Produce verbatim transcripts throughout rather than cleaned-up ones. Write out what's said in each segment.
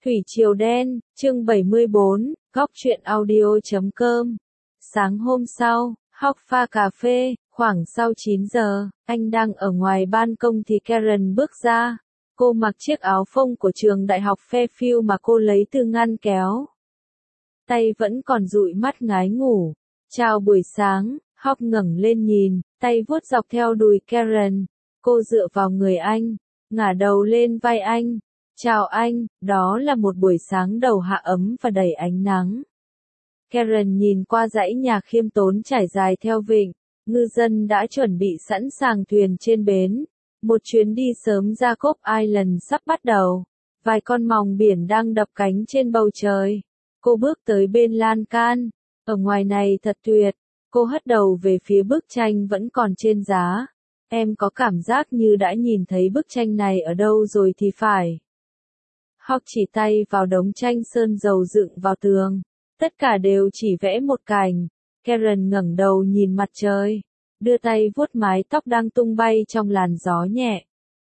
Thủy Triều Đen, chương bảy mươi bốn, góc truyện audio chấm com. Sáng hôm sau, Hawk pha cà phê, khoảng sau chín giờ, anh đang ở ngoài ban công thì Karen bước ra. Cô mặc chiếc áo phông của trường đại học Fairfield mà cô lấy từ ngăn kéo. Tay vẫn còn dụi mắt ngái ngủ. Chào buổi sáng, Hawk ngẩng lên nhìn, tay vuốt dọc theo đùi Karen. Cô dựa vào người anh, ngả đầu lên vai anh. Chào anh, đó là một buổi sáng đầu hạ ấm và đầy ánh nắng. Karen nhìn qua dãy nhà khiêm tốn trải dài theo vịnh, ngư dân đã chuẩn bị sẵn sàng thuyền trên bến. Một chuyến đi sớm ra Cook Island sắp bắt đầu. Vài con mòng biển đang đập cánh trên bầu trời. Cô bước tới bên lan can. Ở ngoài này thật tuyệt. Cô hất đầu về phía bức tranh vẫn còn trên giá. Em có cảm giác như đã nhìn thấy bức tranh này ở đâu rồi thì phải. Hawk chỉ tay vào đống tranh sơn dầu dựng vào tường. Tất cả đều chỉ vẽ một cành. Karen ngẩng đầu nhìn mặt trời. Đưa tay vuốt mái tóc đang tung bay trong làn gió nhẹ.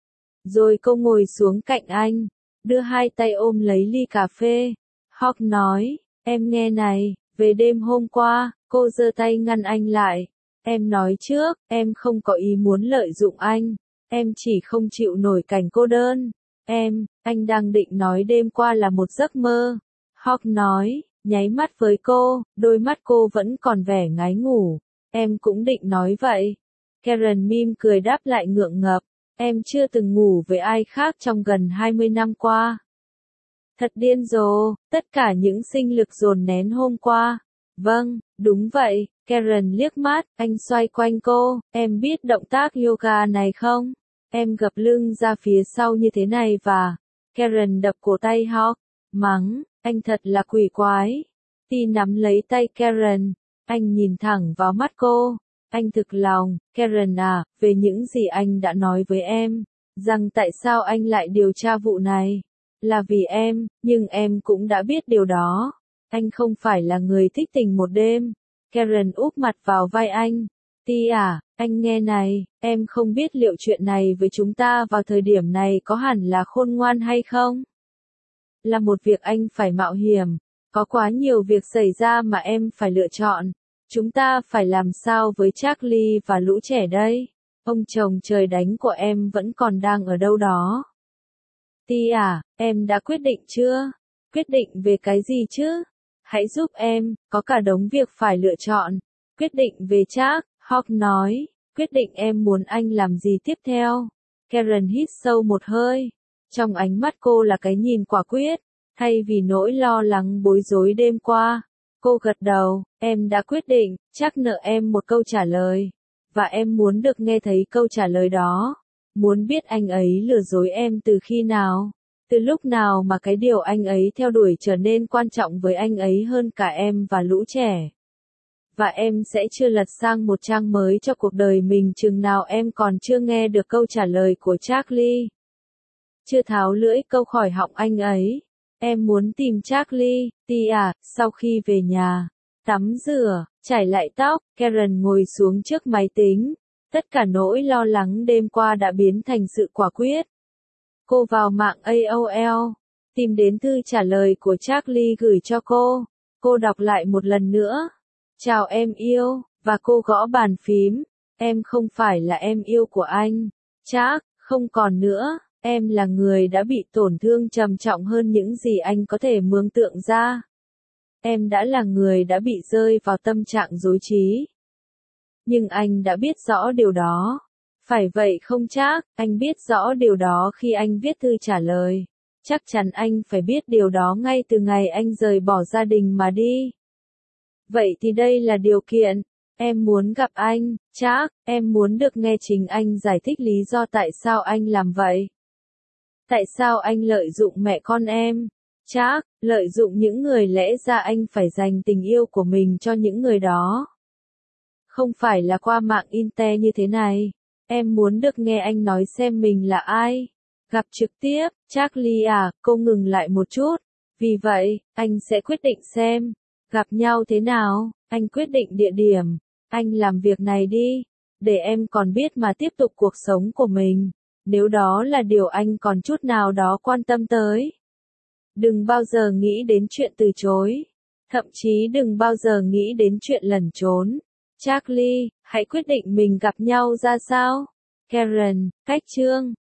Rồi cô ngồi xuống cạnh anh. Đưa hai tay ôm lấy ly cà phê. Hawk nói, em nghe này, về đêm hôm qua, cô giơ tay ngăn anh lại. Em nói trước, em không có ý muốn lợi dụng anh. Em chỉ không chịu nổi cảnh cô đơn. Em, anh đang định nói đêm qua là một giấc mơ. Hawk nói, nháy mắt với cô, đôi mắt cô vẫn còn vẻ ngái ngủ. Em cũng định nói vậy. Karen mỉm cười đáp lại ngượng ngập. Em chưa từng ngủ với ai khác trong gần hai mươi năm qua. Thật điên rồ, tất cả những sinh lực dồn nén hôm qua. Vâng, đúng vậy, Karen liếc mắt, anh xoay quanh cô, em biết động tác yoga này không? Em gập lưng ra phía sau như thế này và... Karen đập cổ tay Hawk, mắng, anh thật là quỷ quái. Ti nắm lấy tay Karen, anh nhìn thẳng vào mắt cô. Anh thực lòng, Karen à, về những gì anh đã nói với em, rằng tại sao anh lại điều tra vụ này. Là vì em, nhưng em cũng đã biết điều đó. Anh không phải là người thích tình một đêm. Karen úp mặt vào vai anh. Ti à, anh nghe này, em không biết liệu chuyện này với chúng ta vào thời điểm này có hẳn là khôn ngoan hay không? Là một việc anh phải mạo hiểm. Có quá nhiều việc xảy ra mà em phải lựa chọn. Chúng ta phải làm sao với Charlie và lũ trẻ đây? Ông chồng trời đánh của em vẫn còn đang ở đâu đó? Ti à, em đã quyết định chưa? Quyết định về cái gì chứ? Hãy giúp em, có cả đống việc phải lựa chọn. Quyết định về Charles, Hawk nói. Quyết định em muốn anh làm gì tiếp theo? Karen hít sâu một hơi. Trong ánh mắt cô là cái nhìn quả quyết. Thay vì nỗi lo lắng bối rối đêm qua. Cô gật đầu, em đã quyết định, chắc nợ em một câu trả lời. Và em muốn được nghe thấy câu trả lời đó. Muốn biết anh ấy lừa dối em từ khi nào? Từ lúc nào mà cái điều anh ấy theo đuổi trở nên quan trọng với anh ấy hơn cả em và lũ trẻ? Và em sẽ chưa lật sang một trang mới cho cuộc đời mình chừng nào em còn chưa nghe được câu trả lời của Charlie. Chưa tháo lưỡi câu khỏi họng anh ấy. Em muốn tìm Charlie, Ti à, sau khi về nhà. Tắm rửa, chải lại tóc, Karen ngồi xuống trước máy tính. Tất cả nỗi lo lắng đêm qua đã biến thành sự quả quyết. Cô vào mạng a o l, tìm đến thư trả lời của Charlie gửi cho cô. Cô đọc lại một lần nữa. Chào em yêu, và cô gõ bàn phím. Em không phải là em yêu của anh. Chắc, không còn nữa. Em là người đã bị tổn thương trầm trọng hơn những gì anh có thể mường tượng ra. Em đã là người đã bị rơi vào tâm trạng rối trí. Nhưng anh đã biết rõ điều đó. Phải vậy không chắc, anh biết rõ điều đó khi anh viết thư trả lời. Chắc chắn anh phải biết điều đó ngay từ ngày anh rời bỏ gia đình mà đi. Vậy thì đây là điều kiện. Em muốn gặp anh, chắc, em muốn được nghe chính anh giải thích lý do tại sao anh làm vậy. Tại sao anh lợi dụng mẹ con em? Chắc, lợi dụng những người lẽ ra anh phải dành tình yêu của mình cho những người đó. Không phải là qua mạng Inter như thế này. Em muốn được nghe anh nói xem mình là ai. Gặp trực tiếp, Charlie à, cô ngừng lại một chút. Vì vậy, anh sẽ quyết định xem. Gặp nhau thế nào, anh quyết định địa điểm. Anh làm việc này đi. Để em còn biết mà tiếp tục cuộc sống của mình. Nếu đó là điều anh còn chút nào đó quan tâm tới. Đừng bao giờ nghĩ đến chuyện từ chối. Thậm chí đừng bao giờ nghĩ đến chuyện lẩn trốn. Charlie, hãy quyết định mình gặp nhau ra sao. Karen, cách chương